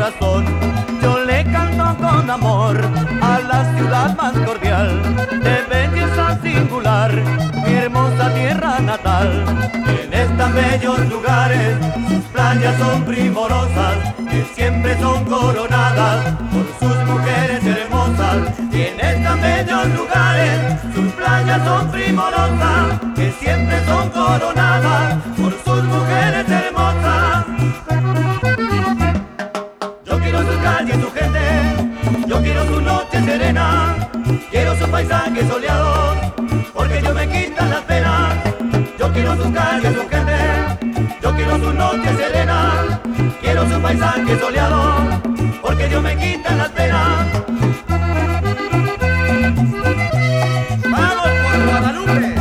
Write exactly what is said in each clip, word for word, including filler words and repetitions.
corazón. Yo le canto con amor a la ciudad más cordial, de belleza singular, mi hermosa tierra natal. En estos bellos lugares sus playas son primorosas, que siempre son coronadas por sus mujeres hermosas. Y en estos bellos lugares sus playas son primorosas, que siempre son coronadas por sus mujeres hermosas. Yo quiero sus calles, su gente, yo quiero su noche serena, quiero sus paisajes soleados, porque yo me quitan las penas. Yo quiero sus calles, su gente, yo quiero su noche serena, quiero sus paisajes soleados, porque yo me quitan las penas. ¡Vamos por Guadalupe!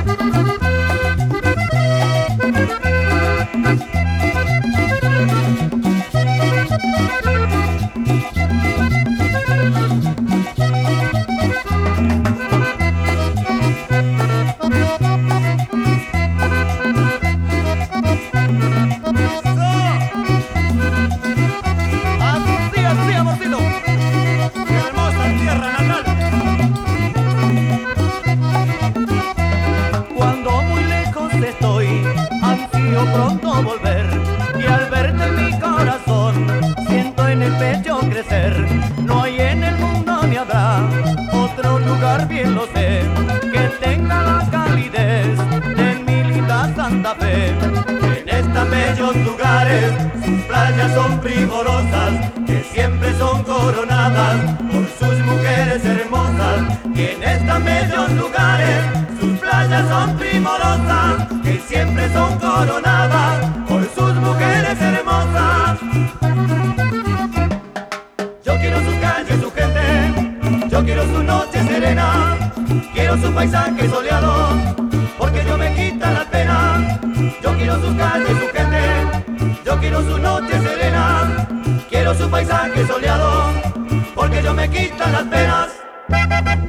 Pronto volver, y al verte en mi corazón siento en el pecho crecer. No hay en el mundo ni habrá otro lugar, bien lo sé, que tenga la calidez de mi linda Santa Fe. En estos bellos lugares sus playas son primorosas, que siempre son coronadas por sus mujeres hermosas. Y en estos bellos lugares sus playas son primorosas, que siempre son coronadas por sus mujeres hermosas. Yo quiero sus calles, su gente, yo quiero su noche serena, quiero su paisaje soleado, porque yo me quitan las penas. Yo quiero sus calles, su gente, yo quiero su noche serena, quiero su paisaje soleado, porque yo me quitan las penas.